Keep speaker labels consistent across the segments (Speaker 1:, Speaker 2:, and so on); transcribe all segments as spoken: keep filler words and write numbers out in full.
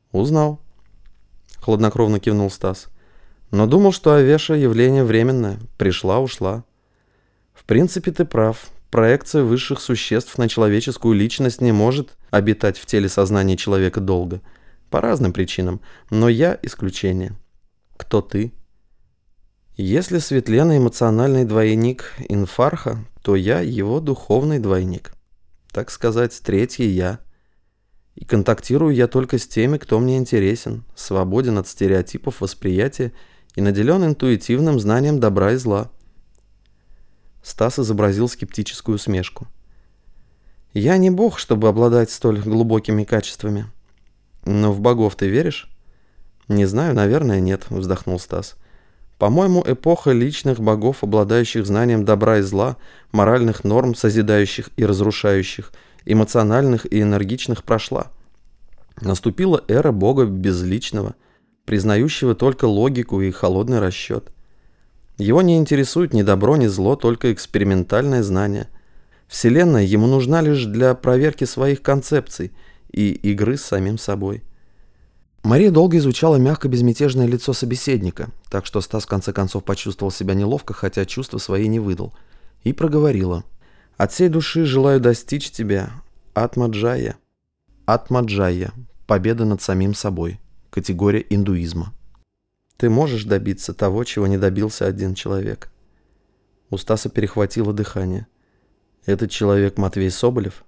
Speaker 1: Узнал. Хладнокровно кивнул Стас. Но думал, что Авеша явление временное. Пришла-ушла. В принципе, ты прав. Проекция высших существ на человеческую личность не может обитать в теле сознания человека долго. По разным причинам. Но я исключение. Кто ты? Если Светлена эмоциональный двойник Инфарха, то я его духовный двойник. Так сказать, третий я. И контактирую я только с теми, кто мне интересен, свободен от стереотипов восприятия и наделен интуитивным знанием добра и зла. Стас изобразил скептическую усмешку. Я не бог, чтобы обладать столь глубокими качествами. Но в богов ты веришь? Не знаю, наверное, нет, вздохнул Стас. По-моему, эпоха личных богов, обладающих знанием добра и зла, моральных норм, созидающих и разрушающих, эмоциональных и энергичных, прошла. Наступила эра бога безличного, признающего только логику и холодный расчет. Его не интересует ни добро, ни зло, только экспериментальное знание. Вселенная ему нужна лишь для проверки своих концепций и игры с самим собой. Мария долго изучала мягко-безмятежное лицо собеседника, так что Стас в конце концов почувствовал себя неловко, хотя чувства свои не выдал, и проговорила. «От всей души желаю достичь тебя, Атма-Джайя». Атма-Джайя – победа над самим собой, категория индуизма. Ты можешь добиться того, чего не добился один человек. У Стаса перехватило дыхание. Этот человек Матвей Соболев?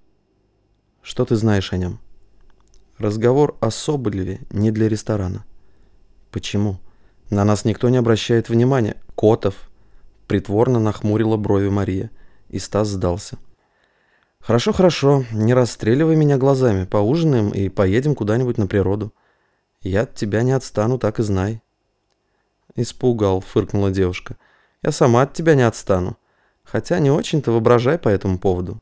Speaker 1: Что ты знаешь о нем? Разговор о Соболеве не для ресторана. Почему? На нас никто не обращает внимания. Котов. Притворно нахмурила брови Мария, и Стас сдался. Хорошо, хорошо, не расстреливай меня глазами. Поужинаем и поедем куда-нибудь на природу. Я от тебя не отстану, так и знай. Испугал, фыркнула девушка. Я сама от тебя не отстану. Хотя не очень-то воображай по этому поводу.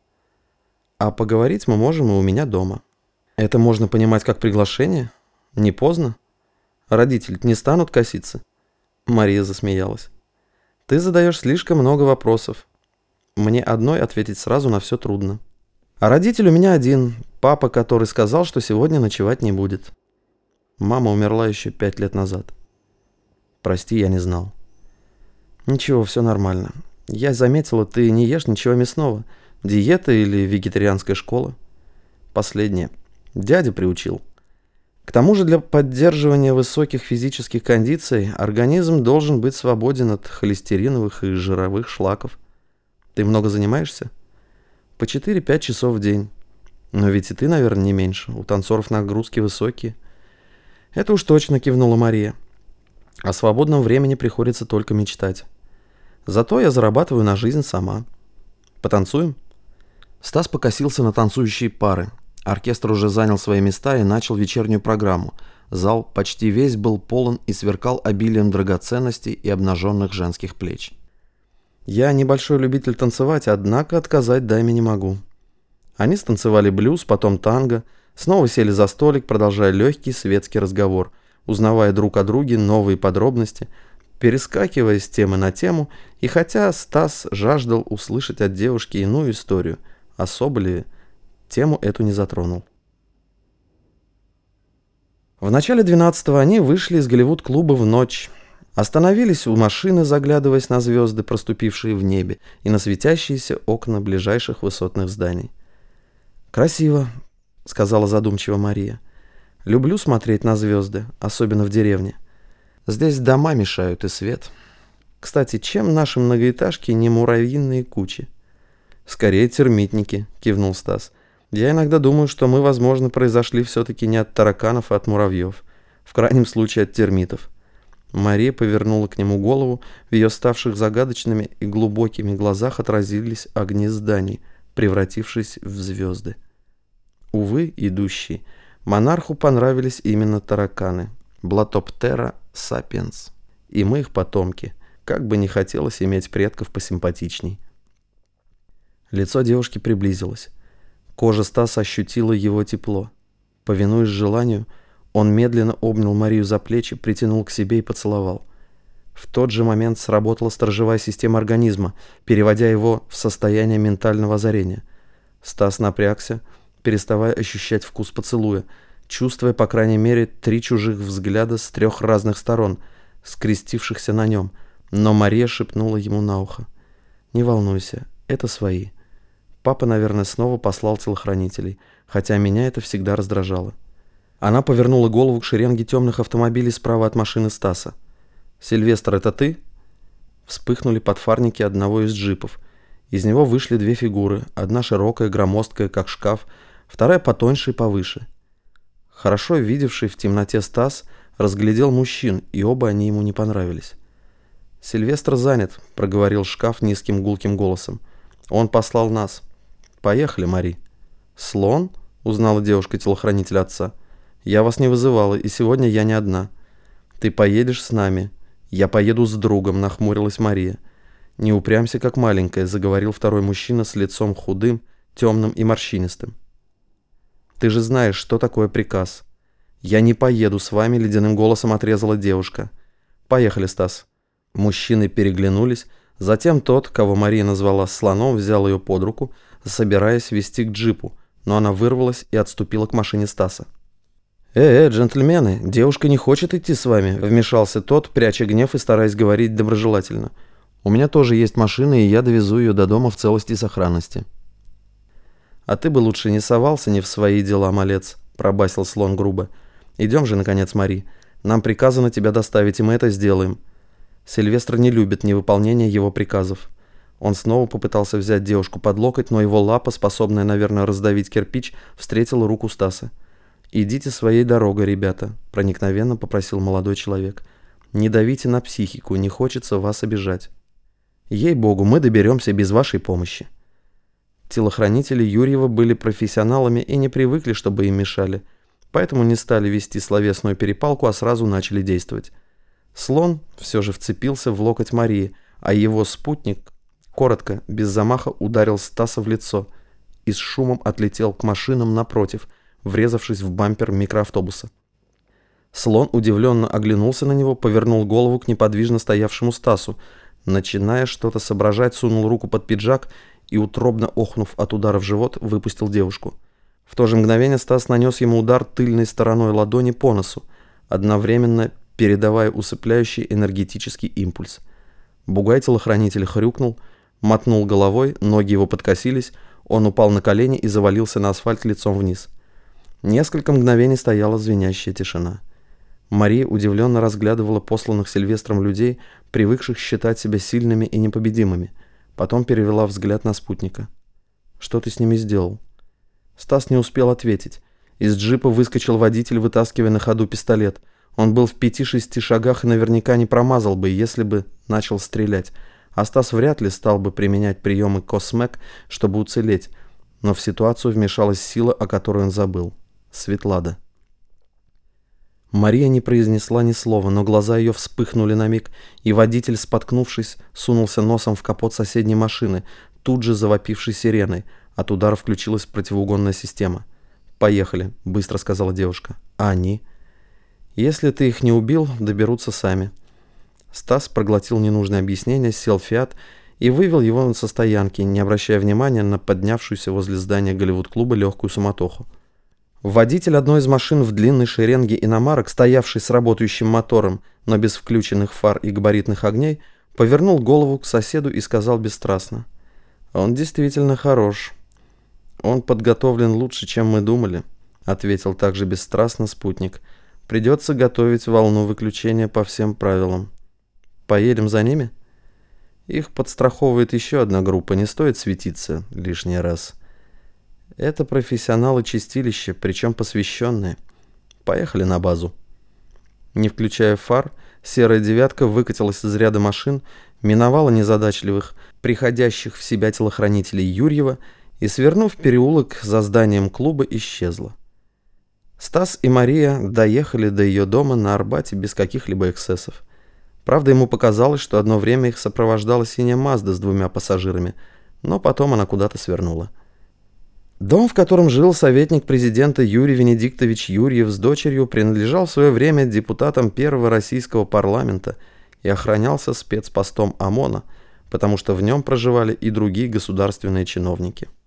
Speaker 1: А поговорить мы можем и у меня дома. Это можно понимать как приглашение? Не поздно? Родители не станут коситься? Мария засмеялась. Ты задаешь слишком много вопросов. Мне одной ответить сразу на все трудно. А родитель у меня один, папа, который сказал, что сегодня ночевать не будет. Мама умерла еще пять лет назад. Прости, я не знал. Ничего, все нормально. Я заметила, ты не ешь ничего мясного. Диета или вегетарианская школа? Последнее. Дядя приучил. К тому же для поддерживания высоких физических кондиций организм должен быть свободен от холестериновых и жировых шлаков. Ты много занимаешься? По четыре-пять часов в день. Но ведь и ты, наверное, не меньше. У танцоров нагрузки высокие. Это уж точно, кивнула Мария. О свободном времени приходится только мечтать. Зато я зарабатываю на жизнь сама. Потанцуем? Стас покосился на танцующие пары. Оркестр уже занял свои места и начал вечернюю программу. Зал почти весь был полон и сверкал обилием драгоценностей и обнаженных женских плеч. Я небольшой любитель танцевать, однако отказать даме не могу. Они станцевали блюз, потом танго, снова сели за столик, продолжая легкий светский разговор, узнавая друг о друге новые подробности, перескакивая с темы на тему, и хотя Стас жаждал услышать от девушки иную историю о Соболеве, тему эту не затронул. В начале двенадцатого они вышли из Голливуд-клуба в ночь, остановились у машины, заглядываясь на звезды, проступившие в небе, и на светящиеся окна ближайших высотных зданий. «Красиво», — сказала задумчиво Мария. «Люблю смотреть на звезды, особенно в деревне. Здесь дома мешают и свет. Кстати, чем наши многоэтажки не муравьиные кучи?» «Скорее термитники», — кивнул Стас. «Я иногда думаю, что мы, возможно, произошли все-таки не от тараканов, а от муравьев. В крайнем случае от термитов». Мария повернула к нему голову, в ее ставших загадочными и глубокими глазах отразились огни зданий, превратившись в звезды. Увы, идущий, монарху понравились именно тараканы, Блатоптера сапиенс, и мы их потомки, как бы не хотелось иметь предков посимпатичней. Лицо девушки приблизилось. Кожа Стаса ощутила его тепло. Повинуясь желанию, он медленно обнял Марию за плечи, притянул к себе и поцеловал. В тот же момент сработала сторожевая система организма, переводя его в состояние ментального озарения. Стас напрягся, переставая ощущать вкус поцелуя. чувствуя, по крайней мере, три чужих взгляда с трех разных сторон, скрестившихся на нем, но Мария шепнула ему на ухо: «Не волнуйся, это свои. Папа, наверное, снова послал телохранителей, хотя меня это всегда раздражало». Она повернула голову к шеренге темных автомобилей справа от машины Стаса. «Сильвестр, это ты?» Вспыхнули подфарники одного из джипов. Из него вышли две фигуры, одна широкая, громоздкая, как шкаф, вторая потоньше и повыше. Хорошо видевший в темноте Стас разглядел мужчин, и оба они ему не понравились. «Сильвестр занят», — проговорил шкаф низким гулким голосом. «Он послал нас. Поехали, Мари». «Слон?» — узнала девушка-телохранитель отца. «Я вас не вызывала, и сегодня я не одна. Ты поедешь с нами». «Я поеду с другом», — нахмурилась Мария. «Не упрямься, как маленькая», — заговорил второй мужчина с лицом худым, темным и морщинистым. «Ты же знаешь, что такое приказ». «Я не поеду с вами», — ледяным голосом отрезала девушка. «Поехали, Стас». Мужчины переглянулись. Затем тот, кого Мария назвала слоном, взял ее под руку, собираясь вести к джипу, но она вырвалась и отступила к машине Стаса. «Э-э, джентльмены, девушка не хочет идти с вами», — вмешался тот, пряча гнев и стараясь говорить доброжелательно. «У меня тоже есть машина, и я довезу ее до дома в целости и сохранности». «А ты бы лучше не совался не в свои дела, малец», — пробасил слон грубо. «Идем же, наконец, Мари. Нам приказано тебя доставить, и мы это сделаем». Сильвестр не любит невыполнения его приказов. Он снова попытался взять девушку под локоть, но его лапа, способная, наверное, раздавить кирпич, встретила руку Стаса. «Идите своей дорогой, ребята», — проникновенно попросил молодой человек. «Не давите на психику, не хочется вас обижать. Ей-богу, мы доберемся без вашей помощи». Телохранители Юрьева были профессионалами и не привыкли, чтобы им мешали, поэтому не стали вести словесную перепалку, а сразу начали действовать. Слон все же вцепился в локоть Марии, а его спутник коротко, без замаха ударил Стаса в лицо и с шумом отлетел к машинам напротив, врезавшись в бампер микроавтобуса. Слон удивленно оглянулся на него, повернул голову к неподвижно стоявшему Стасу, начиная что-то соображать, сунул руку под пиджак и, утробно охнув от удара в живот, выпустил девушку. В то же мгновение Стас нанес ему удар тыльной стороной ладони по носу, одновременно передавая усыпляющий энергетический импульс. Бугай-телохранитель хрюкнул, мотнул головой, ноги его подкосились, он упал на колени и завалился на асфальт лицом вниз. Несколько мгновений стояла звенящая тишина. Мария удивленно разглядывала посланных Сильвестром людей, привыкших считать себя сильными и непобедимыми. Потом перевела взгляд на спутника. «Что ты с ними сделал?» Стас не успел ответить. Из джипа выскочил водитель, вытаскивая на ходу пистолет. Он был в пяти-шести шагах и наверняка не промазал бы, если бы начал стрелять. А Стас вряд ли стал бы применять приемы Космек, чтобы уцелеть. Но в ситуацию вмешалась сила, о которой он забыл. Светлада. Мария не произнесла ни слова, но глаза ее вспыхнули на миг, и водитель, споткнувшись, сунулся носом в капот соседней машины, тут же завопившей сиреной. От удара включилась противоугонная система. «Поехали», — быстро сказала девушка. «А они?» «Если ты их не убил, доберутся сами». Стас проглотил ненужное объяснение, сел в «Фиат» и вывел его со стоянки, не обращая внимания на поднявшуюся возле здания Голливуд-клуба легкую суматоху. Водитель одной из машин в длинной шеренге иномарок, стоявший с работающим мотором, но без включенных фар и габаритных огней, повернул голову к соседу и сказал бесстрастно: «Он действительно хорош. Он подготовлен лучше, чем мы думали», — ответил также бесстрастно спутник. «Придется готовить волну выключения по всем правилам. Поедем за ними?» «Их подстраховывает еще одна группа, не стоит светиться лишний раз. Это профессионалы чистилища, причем посвященные. Поехали на базу». Не включая фар, серая девятка выкатилась из ряда машин, миновала незадачливых, приходящих в себя телохранителей Юрьева и, свернув переулок за зданием клуба, исчезла. Стас и Мария доехали до ее дома на Арбате без каких-либо эксцессов. Правда, ему показалось, что одно время их сопровождала синяя Мазда с двумя пассажирами, но потом она куда-то свернула. Дом, в котором жил советник президента Юрий Венедиктович Юрьев с дочерью, принадлежал в свое время депутатам первого российского парламента и охранялся спецпостом ОМОНа, потому что в нем проживали и другие государственные чиновники.